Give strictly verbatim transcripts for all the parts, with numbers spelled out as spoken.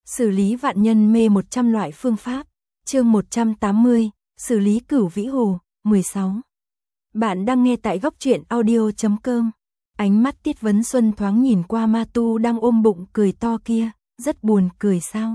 Xử lý vạn nhân mê một trăm loại phương pháp. Chương một trăm tám mươi, xử lý cửu vĩ hồ, mười sáu. Bạn đang nghe tại góc truyện audio chấm com. Ánh mắt Tiết Vấn Xuân thoáng nhìn qua Ma Tu đang ôm bụng cười to kia, rất buồn cười sao?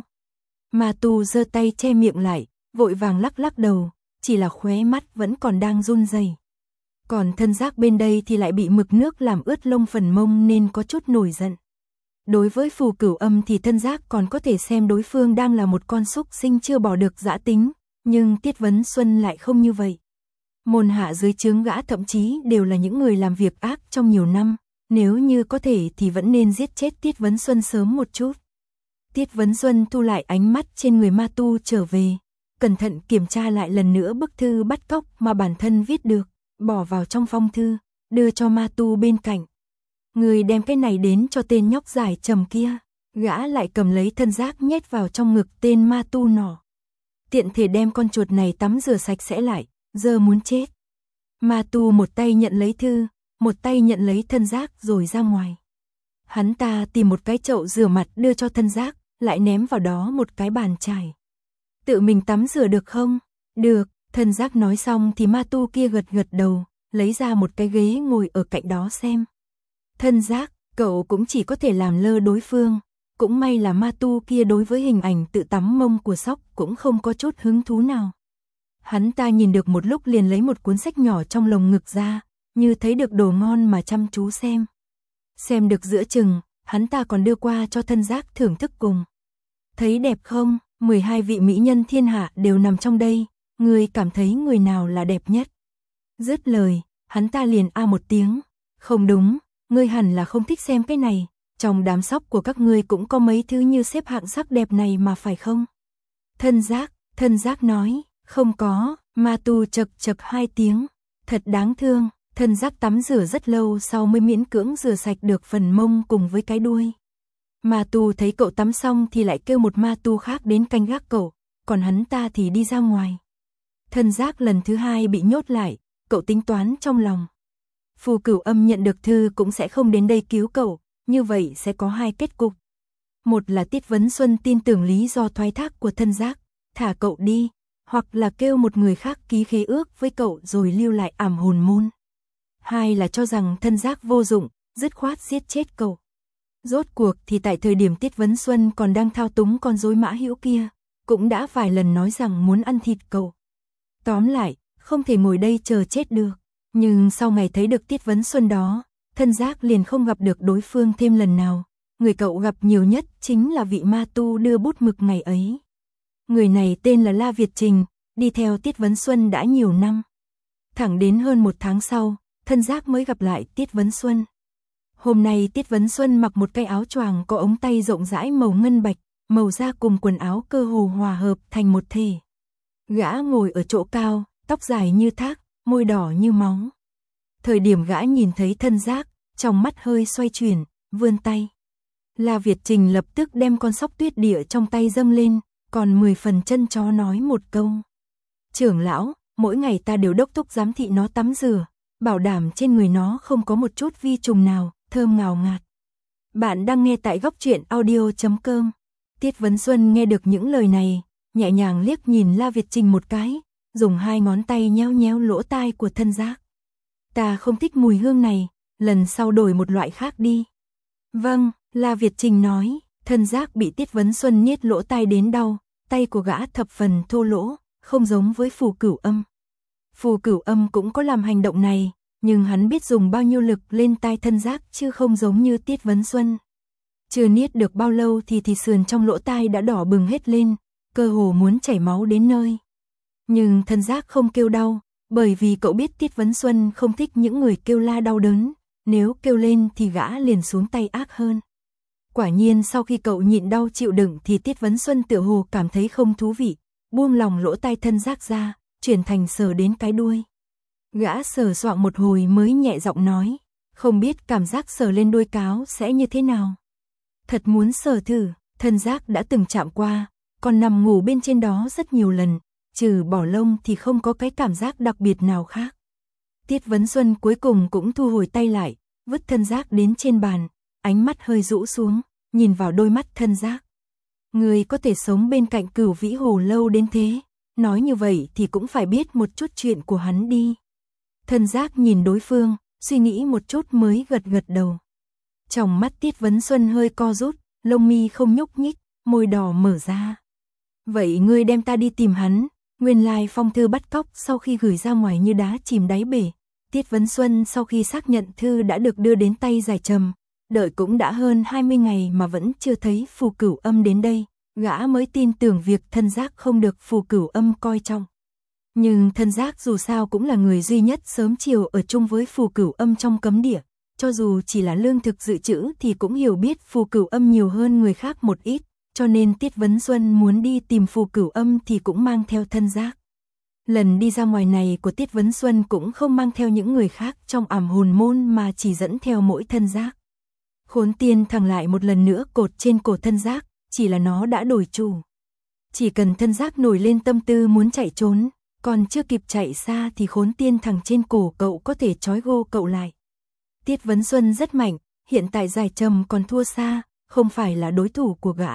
Ma Tu giơ tay che miệng lại, vội vàng lắc lắc đầu, chỉ là khóe mắt vẫn còn đang run rẩy. Còn thân giác bên đây thì lại bị mực nước làm ướt lông phần mông nên có chút nổi giận. Đối với Phù Cửu Âm thì thân giác còn có thể xem đối phương đang là một con súc sinh chưa bỏ được dã tính, nhưng Tiết Vấn Xuân lại không như vậy. Môn hạ dưới trướng gã thậm chí đều là những người làm việc ác trong nhiều năm, nếu như có thể thì vẫn nên giết chết Tiết Vấn Xuân sớm một chút. Tiết Vấn Xuân thu lại ánh mắt trên người Ma Tu trở về, cẩn thận kiểm tra lại lần nữa bức thư bắt cóc mà bản thân viết được, bỏ vào trong phong thư, đưa cho Ma Tu bên cạnh. Người đem cái này đến cho tên nhóc giải trầm kia. Gã lại cầm lấy thân giác nhét vào trong ngực tên Ma Tu nọ. Tiện thể đem con chuột này tắm rửa sạch sẽ lại, giờ muốn chết. Ma Tu một tay nhận lấy thư, một tay nhận lấy thân giác rồi ra ngoài. Hắn ta tìm một cái chậu rửa mặt đưa cho thân giác, lại ném vào đó một cái bàn chải. Tự mình tắm rửa được không? Được, thân giác nói xong thì Ma Tu kia gật gật đầu, lấy ra một cái ghế ngồi ở cạnh đó xem. Thân giác, cậu cũng chỉ có thể làm lơ đối phương, cũng may là Ma Tu kia đối với hình ảnh tự tắm mông của sóc cũng không có chút hứng thú nào. Hắn ta nhìn được một lúc liền lấy một cuốn sách nhỏ trong lồng ngực ra, như thấy được đồ ngon mà chăm chú xem. Xem được giữa chừng, hắn ta còn đưa qua cho thân giác thưởng thức cùng. Thấy đẹp không? mười hai vị mỹ nhân thiên hạ đều nằm trong đây, người cảm thấy người nào là đẹp nhất? Dứt lời, hắn ta liền a một tiếng, không đúng. Ngươi hẳn là không thích xem cái này, trong đám sóc của các ngươi cũng có mấy thứ như xếp hạng sắc đẹp này mà phải không? Thân giác, thân giác nói, không có. Ma Tu chật chật hai tiếng, thật đáng thương. Thân giác tắm rửa rất lâu sau mới miễn cưỡng rửa sạch được phần mông cùng với cái đuôi. Ma Tu thấy cậu tắm xong thì lại kêu một Ma Tu khác đến canh gác cậu, còn hắn ta thì đi ra ngoài. Thân giác lần thứ hai bị nhốt lại, cậu tính toán trong lòng. Phù Cửu Âm nhận được thư cũng sẽ không đến đây cứu cậu, như vậy sẽ có hai kết cục. Một là Tiết Vấn Xuân tin tưởng lý do thoái thác của thân giác, thả cậu đi, hoặc là kêu một người khác ký khế ước với cậu rồi lưu lại ảm hồn môn. Hai là cho rằng thân giác vô dụng, dứt khoát giết chết cậu. Rốt cuộc thì tại thời điểm Tiết Vấn Xuân còn đang thao túng con rối mã hữu kia, cũng đã vài lần nói rằng muốn ăn thịt cậu. Tóm lại, không thể ngồi đây chờ chết được. Nhưng sau ngày thấy được Tiết Vấn Xuân đó, thân giác liền không gặp được đối phương thêm lần nào. Người cậu gặp nhiều nhất chính là vị Ma Tu đưa bút mực ngày ấy. Người này tên là La Việt Trình, đi theo Tiết Vấn Xuân đã nhiều năm. Thẳng đến hơn một tháng sau, thân giác mới gặp lại Tiết Vấn Xuân. Hôm nay Tiết Vấn Xuân mặc một cái áo choàng có ống tay rộng rãi màu ngân bạch, màu da cùng quần áo cơ hồ hòa hợp thành một thể. Gã ngồi ở chỗ cao, tóc dài như thác, môi đỏ như máu. Thời điểm gã nhìn thấy thân giác, trong mắt hơi xoay chuyển, vươn tay. La Việt Trình lập tức đem con sóc tuyết địa trong tay dâng lên, còn mười phần chân chó nói một câu. Trưởng lão, mỗi ngày ta đều đốc thúc giám thị nó tắm rửa, bảo đảm trên người nó không có một chút vi trùng nào, thơm ngào ngạt. Bạn đang nghe tại góc truyện audio chấm com. Tiết Vấn Xuân nghe được những lời này, nhẹ nhàng liếc nhìn La Việt Trình một cái, dùng hai ngón tay nhéo nhéo lỗ tai của thân giác. Ta không thích mùi hương này, lần sau đổi một loại khác đi. Vâng, La Việt Trình nói, thân giác bị Tiết Vấn Xuân niết lỗ tai đến đau, tay của gã thập phần thô lỗ, không giống với Phù Cửu Âm. Phù Cửu Âm cũng có làm hành động này, nhưng hắn biết dùng bao nhiêu lực lên tai thân giác chứ không giống như Tiết Vấn Xuân. Chưa niết được bao lâu thì thì sườn trong lỗ tai đã đỏ bừng hết lên, cơ hồ muốn chảy máu đến nơi. Nhưng thân giác không kêu đau, bởi vì cậu biết Tiết Vấn Xuân không thích những người kêu la đau đớn, nếu kêu lên thì gã liền xuống tay ác hơn. Quả nhiên sau khi cậu nhịn đau chịu đựng thì Tiết Vấn Xuân tựa hồ cảm thấy không thú vị, buông lòng lỗ tai thân giác ra, chuyển thành sờ đến cái đuôi. Gã sờ soạng một hồi mới nhẹ giọng nói, không biết cảm giác sờ lên đuôi cáo sẽ như thế nào. Thật muốn sờ thử, thân giác đã từng chạm qua, còn nằm ngủ bên trên đó rất nhiều lần. Trừ bỏ lông thì không có cái cảm giác đặc biệt nào khác. Tiết Vấn Xuân cuối cùng cũng thu hồi tay lại, vứt thân giác đến trên bàn, ánh mắt hơi rũ xuống, nhìn vào đôi mắt thân giác. Người có thể sống bên cạnh Cửu Vĩ Hồ lâu đến thế, nói như vậy thì cũng phải biết một chút chuyện của hắn đi. Thân Giác nhìn đối phương, suy nghĩ một chút mới gật gật đầu. Trong mắt Tiết Vấn Xuân hơi co rút, lông mi không nhúc nhích, môi đỏ mở ra. Vậy ngươi đem ta đi tìm hắn, nguyên lai phong thư bắt cóc sau khi gửi ra ngoài như đá chìm đáy bể. Tiết Vấn Xuân sau khi xác nhận thư đã được đưa đến tay Giải Trầm, đợi cũng đã hơn hai mươi ngày mà vẫn chưa thấy Phù Cửu Âm đến đây, gã mới tin tưởng việc Thân Giác không được Phù Cửu Âm coi trọng. Nhưng Thân Giác dù sao cũng là người duy nhất sớm chiều ở chung với Phù Cửu Âm trong cấm địa, cho dù chỉ là lương thực dự trữ thì cũng hiểu biết Phù Cửu Âm nhiều hơn người khác một ít, cho nên Tiết Vấn Xuân muốn đi tìm Phù Cửu Âm thì cũng mang theo Thân Giác. Lần đi ra ngoài này của Tiết Vấn Xuân cũng không mang theo những người khác trong Ảm Hồn Môn mà chỉ dẫn theo mỗi Thân Giác. Khốn tiên thẳng lại một lần nữa cột trên cổ Thân Giác, chỉ là nó đã đổi chủ. Chỉ cần Thân Giác nổi lên tâm tư muốn chạy trốn, còn chưa kịp chạy xa thì khốn tiên thẳng trên cổ cậu có thể trói gô cậu lại. Tiết Vấn Xuân rất mạnh, hiện tại Giải Trầm còn thua xa, không phải là đối thủ của gã.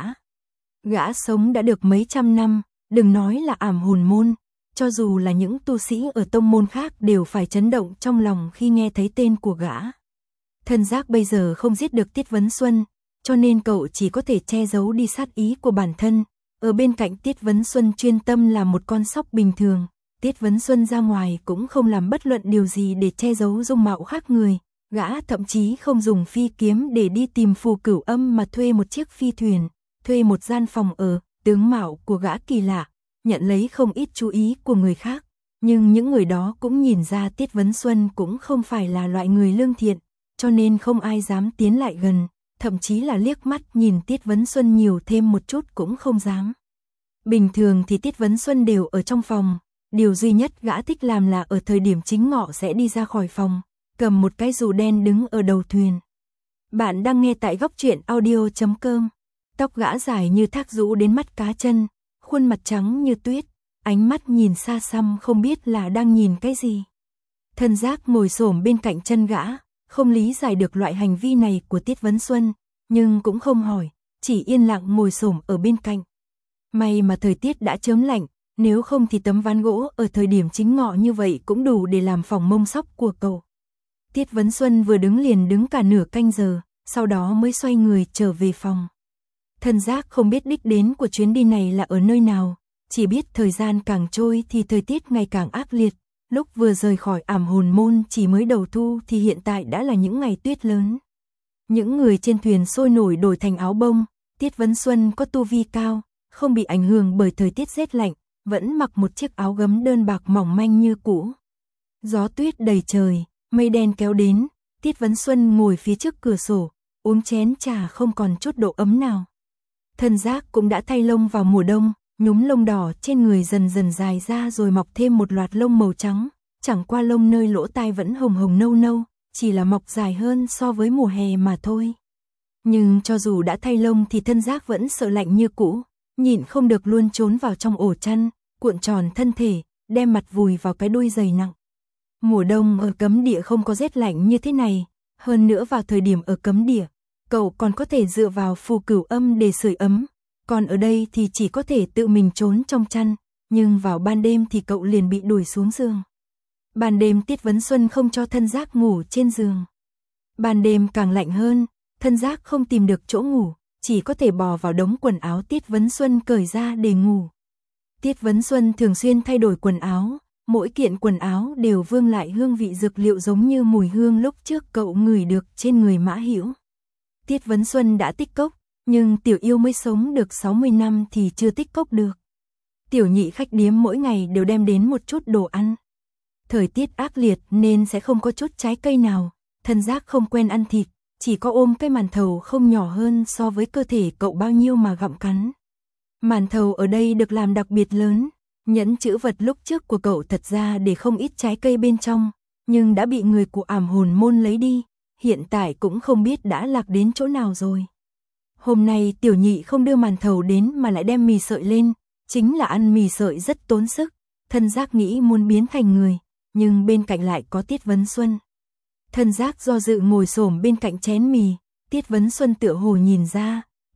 Gã sống đã được mấy trăm năm, đừng nói là Ảm Hồn Môn, cho dù là những tu sĩ ở tông môn khác đều phải chấn động trong lòng khi nghe thấy tên của gã. Thân Giác bây giờ không giết được Tiết Vấn Xuân, cho nên cậu chỉ có thể che giấu đi sát ý của bản thân, ở bên cạnh Tiết Vấn Xuân chuyên tâm là một con sóc bình thường. Tiết Vấn Xuân ra ngoài cũng không làm bất luận điều gì để che giấu dung mạo khác người, gã thậm chí không dùng phi kiếm để đi tìm Phù Cửu Âm mà thuê một chiếc phi thuyền, thuê một gian phòng ở, tướng mạo của gã kỳ lạ, nhận lấy không ít chú ý của người khác, nhưng những người đó cũng nhìn ra Tiết Vấn Xuân cũng không phải là loại người lương thiện, cho nên không ai dám tiến lại gần, thậm chí là liếc mắt nhìn Tiết Vấn Xuân nhiều thêm một chút cũng không dám. Bình thường thì Tiết Vấn Xuân đều ở trong phòng, điều duy nhất gã thích làm là ở thời điểm chính ngọ sẽ đi ra khỏi phòng, cầm một cái dù đen đứng ở đầu thuyền. Bạn đang nghe tại góc truyện audio chấm com. Tóc gã dài như thác rũ đến mắt cá chân, khuôn mặt trắng như tuyết, ánh mắt nhìn xa xăm không biết là đang nhìn cái gì. Thân Giác ngồi xổm bên cạnh chân gã, không lý giải được loại hành vi này của Tiết Vấn Xuân, nhưng cũng không hỏi, chỉ yên lặng ngồi xổm ở bên cạnh. May mà thời tiết đã chớm lạnh, nếu không thì tấm ván gỗ ở thời điểm chính ngọ như vậy cũng đủ để làm phòng mông sóc của cậu. Tiết Vấn Xuân vừa đứng liền đứng cả nửa canh giờ, sau đó mới xoay người trở về phòng. Thân Giác không biết đích đến của chuyến đi này là ở nơi nào, chỉ biết thời gian càng trôi thì thời tiết ngày càng ác liệt, lúc vừa rời khỏi Ảm Hồn Môn chỉ mới đầu thu thì hiện tại đã là những ngày tuyết lớn. Những người trên thuyền sôi nổi đổi thành áo bông, Tiết Vấn Xuân có tu vi cao, không bị ảnh hưởng bởi thời tiết rét lạnh, vẫn mặc một chiếc áo gấm đơn bạc mỏng manh như cũ. Gió tuyết đầy trời, mây đen kéo đến, Tiết Vấn Xuân ngồi phía trước cửa sổ, uống chén trà không còn chút độ ấm nào. Thân Giác cũng đã thay lông vào mùa đông, nhúm lông đỏ trên người dần dần dài ra rồi mọc thêm một loạt lông màu trắng, chẳng qua lông nơi lỗ tai vẫn hồng hồng nâu nâu, chỉ là mọc dài hơn so với mùa hè mà thôi. Nhưng cho dù đã thay lông thì Thân Giác vẫn sợ lạnh như cũ, nhịn không được luôn trốn vào trong ổ chăn, cuộn tròn thân thể, đem mặt vùi vào cái đuôi dày nặng. Mùa đông ở cấm địa không có rét lạnh như thế này, hơn nữa vào thời điểm ở cấm địa, cậu còn có thể dựa vào Phù Cửu Âm để sưởi ấm, còn ở đây thì chỉ có thể tự mình trốn trong chăn, nhưng vào ban đêm thì cậu liền bị đuổi xuống giường. Ban đêm Tiết Vấn Xuân không cho Thân Giác ngủ trên giường. Ban đêm càng lạnh hơn, Thân Giác không tìm được chỗ ngủ, chỉ có thể bò vào đống quần áo Tiết Vấn Xuân cởi ra để ngủ. Tiết Vấn Xuân thường xuyên thay đổi quần áo, mỗi kiện quần áo đều vương lại hương vị dược liệu giống như mùi hương lúc trước cậu ngửi được trên người Mã Hữu. Tiết Vấn Xuân đã tích cốc, nhưng tiểu yêu mới sống được sáu mươi năm thì chưa tích cốc được. Tiểu nhị khách điếm mỗi ngày đều đem đến một chút đồ ăn. Thời tiết ác liệt nên sẽ không có chút trái cây nào, Thân Giác không quen ăn thịt, chỉ có ôm cái màn thầu không nhỏ hơn so với cơ thể cậu bao nhiêu mà gặm cắn. Màn thầu ở đây được làm đặc biệt lớn, nhẫn chữ vật lúc trước của cậu thật ra để không ít trái cây bên trong, nhưng đã bị người của Ảm Hồn Môn lấy đi, hiện tại cũng không biết đã lạc đến chỗ nào rồi. Hôm nay tiểu nhị không đưa màn thầu đến mà lại đem mì sợi lên, chính là ăn mì sợi rất tốn sức, Thân Giác nghĩ muốn biến thành người, nhưng bên cạnh lại có Tiết Vấn Xuân. Thân Giác do dự ngồi xổm bên cạnh chén mì, Tiết Vấn Xuân tựa hồ nhìn ra,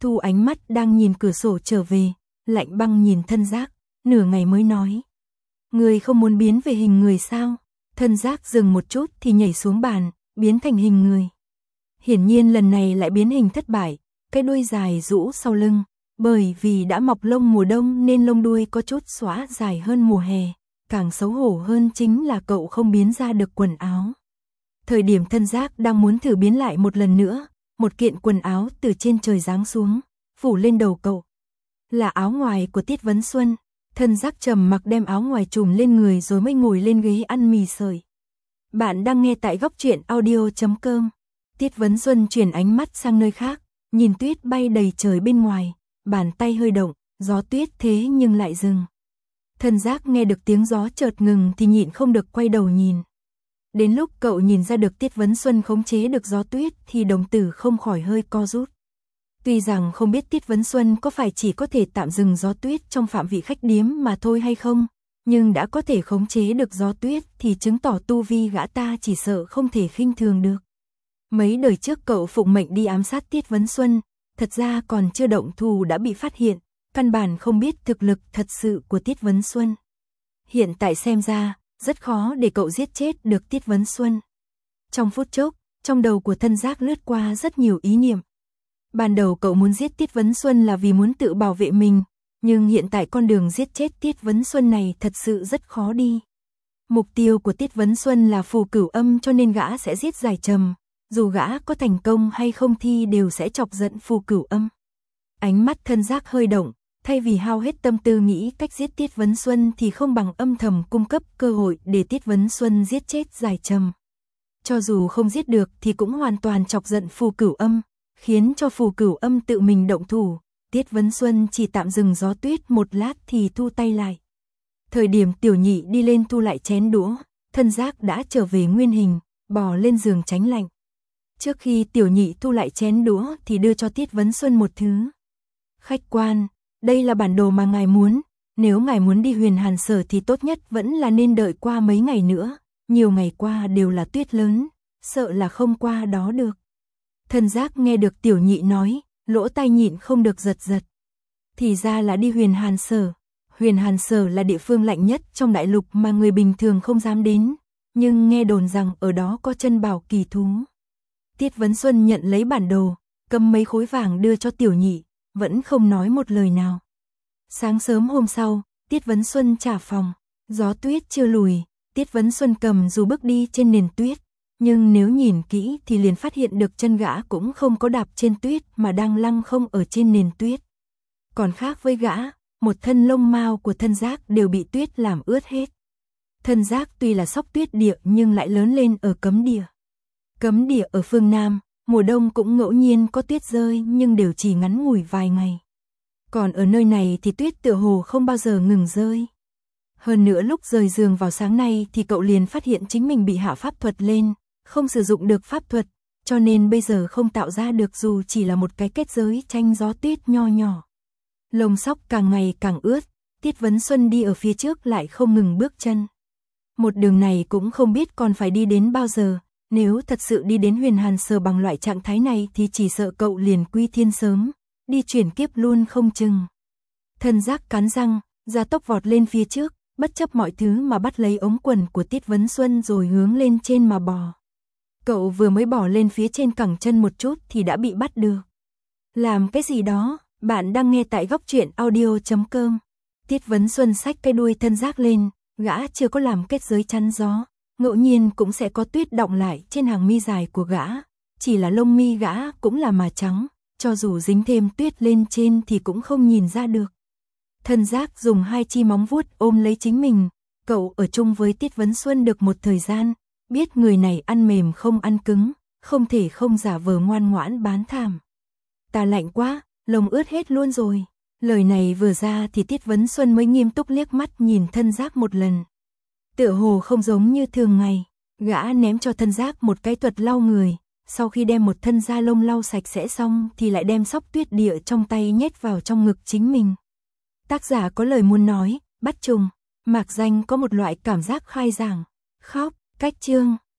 thu ánh mắt đang nhìn cửa sổ trở về, lạnh băng nhìn Thân Giác, nửa ngày mới nói. Người không muốn biến về hình người sao? Thân Giác dừng một chút thì nhảy xuống bàn, biến thành hình người. Hiển nhiên lần này lại biến hình thất bại, cái đuôi dài rũ sau lưng, bởi vì đã mọc lông mùa đông nên lông đuôi có chút xõa dài hơn mùa hè, càng xấu hổ hơn chính là cậu không biến ra được quần áo. Thời điểm Thân Giác đang muốn thử biến lại một lần nữa, một kiện quần áo từ trên trời giáng xuống, phủ lên đầu cậu. Là áo ngoài của Tiết Vấn Xuân. Thân Giác trầm mặc đem áo ngoài trùm lên người rồi mới ngồi lên ghế ăn mì sợi. Bạn đang nghe tại góc truyện audio chấm com. Tiết Vấn Xuân chuyển ánh mắt sang nơi khác, nhìn tuyết bay đầy trời bên ngoài, bàn tay hơi động, gió tuyết thế nhưng lại dừng. Thân Giác nghe được tiếng gió chợt ngừng thì nhịn không được quay đầu nhìn. Đến lúc cậu nhìn ra được Tiết Vấn Xuân khống chế được gió tuyết thì đồng tử không khỏi hơi co rút. Tuy rằng không biết Tiết Vấn Xuân có phải chỉ có thể tạm dừng gió tuyết trong phạm vị khách điếm mà thôi hay không, nhưng đã có thể khống chế được gió tuyết thì chứng tỏ tu vi gã ta chỉ sợ không thể khinh thường được. Mấy đời trước cậu phụng mệnh đi ám sát Tiết Vấn Xuân, thật ra còn chưa động thủ đã bị phát hiện, căn bản không biết thực lực thật sự của Tiết Vấn Xuân. Hiện tại xem ra, rất khó để cậu giết chết được Tiết Vấn Xuân. Trong phút chốc, trong đầu của Thân Giác lướt qua rất nhiều ý niệm. Ban đầu cậu muốn giết Tiết Vấn Xuân là vì muốn tự bảo vệ mình, nhưng hiện tại con đường giết chết Tiết Vấn Xuân này thật sự rất khó đi. Mục tiêu của Tiết Vấn Xuân là phù cửu âm cho nên gã sẽ giết Giải Trầm, dù gã có thành công hay không thì đều sẽ chọc giận phù cửu âm. Ánh mắt Thân Giác hơi động, thay vì hao hết tâm tư nghĩ cách giết Tiết Vấn Xuân thì không bằng âm thầm cung cấp cơ hội để Tiết Vấn Xuân giết chết Giải Trầm. Cho dù không giết được thì cũng hoàn toàn chọc giận phù cửu âm, khiến cho phù cửu âm tự mình động thủ. Tiết Vấn Xuân chỉ tạm dừng gió tuyết một lát thì thu tay lại. Thời điểm Tiểu Nhị đi lên thu lại chén đũa, Thân Giác đã trở về nguyên hình, bò lên giường tránh lạnh. Trước khi Tiểu Nhị thu lại chén đũa thì đưa cho Tiết Vấn Xuân một thứ. Khách quan, đây là bản đồ mà ngài muốn, nếu ngài muốn đi Huyền Hàn Sở thì tốt nhất vẫn là nên đợi qua mấy ngày nữa, nhiều ngày qua đều là tuyết lớn, sợ là không qua đó được. Thân Giác nghe được Tiểu Nhị nói, lỗ tai nhịn không được giật giật. Thì ra là đi Huyền Hàn Sở. Huyền Hàn Sở là địa phương lạnh nhất trong đại lục mà người bình thường không dám đến, nhưng nghe đồn rằng ở đó có chân bảo kỳ thú. Tiết Vấn Xuân nhận lấy bản đồ, cầm mấy khối vàng đưa cho Tiểu Nhị, vẫn không nói một lời nào. Sáng sớm hôm sau, Tiết Vấn Xuân trả phòng, gió tuyết chưa lùi, Tiết Vấn Xuân cầm dù bước đi trên nền tuyết, nhưng nếu nhìn kỹ thì liền phát hiện được chân gã cũng không có đạp trên tuyết mà đang lăng không ở trên nền tuyết. Còn khác với gã, một thân lông mao của Thân Giác đều bị tuyết làm ướt hết. Thân Giác tuy là sóc tuyết địa nhưng lại lớn lên ở cấm địa. Cấm địa ở phương Nam, mùa đông cũng ngẫu nhiên có tuyết rơi nhưng đều chỉ ngắn ngủi vài ngày. Còn ở nơi này thì tuyết tựa hồ không bao giờ ngừng rơi. Hơn nữa lúc rời giường vào sáng nay thì cậu liền phát hiện chính mình bị hạ pháp thuật lên, không sử dụng được pháp thuật, cho nên bây giờ không tạo ra được dù chỉ là một cái kết giới tranh gió tuyết nho nhỏ. Lông sóc càng ngày càng ướt, Tiết Vấn Xuân đi ở phía trước lại không ngừng bước chân. Một đường này cũng không biết còn phải đi đến bao giờ, nếu thật sự đi đến Huyền Hàn Sở bằng loại trạng thái này thì chỉ sợ cậu liền quy thiên sớm, đi chuyển kiếp luôn không chừng. Thân Giác cắn răng, ra tốc vọt lên phía trước, bất chấp mọi thứ mà bắt lấy ống quần của Tiết Vấn Xuân rồi hướng lên trên mà bò. Cậu vừa mới bỏ lên phía trên cẳng chân một chút thì đã bị bắt được. Làm cái gì đó? Bạn đang nghe tại góc truyện audio chấm com. Tiết Vấn Xuân xách cái đuôi Thân Giác lên, gã chưa có làm kết giới chắn gió, ngẫu nhiên cũng sẽ có tuyết đọng lại trên hàng mi dài của gã, chỉ là lông mi gã cũng là mà trắng, cho dù dính thêm tuyết lên trên thì cũng không nhìn ra được. Thân Giác dùng hai chi móng vuốt ôm lấy chính mình, cậu ở chung với Tiết Vấn Xuân được một thời gian, biết người này ăn mềm không ăn cứng, không thể không giả vờ ngoan ngoãn bán thảm. Ta lạnh quá, lông ướt hết luôn rồi. Lời này vừa ra thì Tiết Vấn Xuân mới nghiêm túc liếc mắt nhìn Thân Giác một lần. Tựa hồ không giống như thường ngày, gã ném cho Thân Giác một cái thuật lau người, sau khi đem một thân da lông lau sạch sẽ xong thì lại đem sóc tuyết địa trong tay nhét vào trong ngực chính mình. Tác giả có lời muốn nói, bắt trùng, mạc danh có một loại cảm giác khai giảng, khóc, cách chương.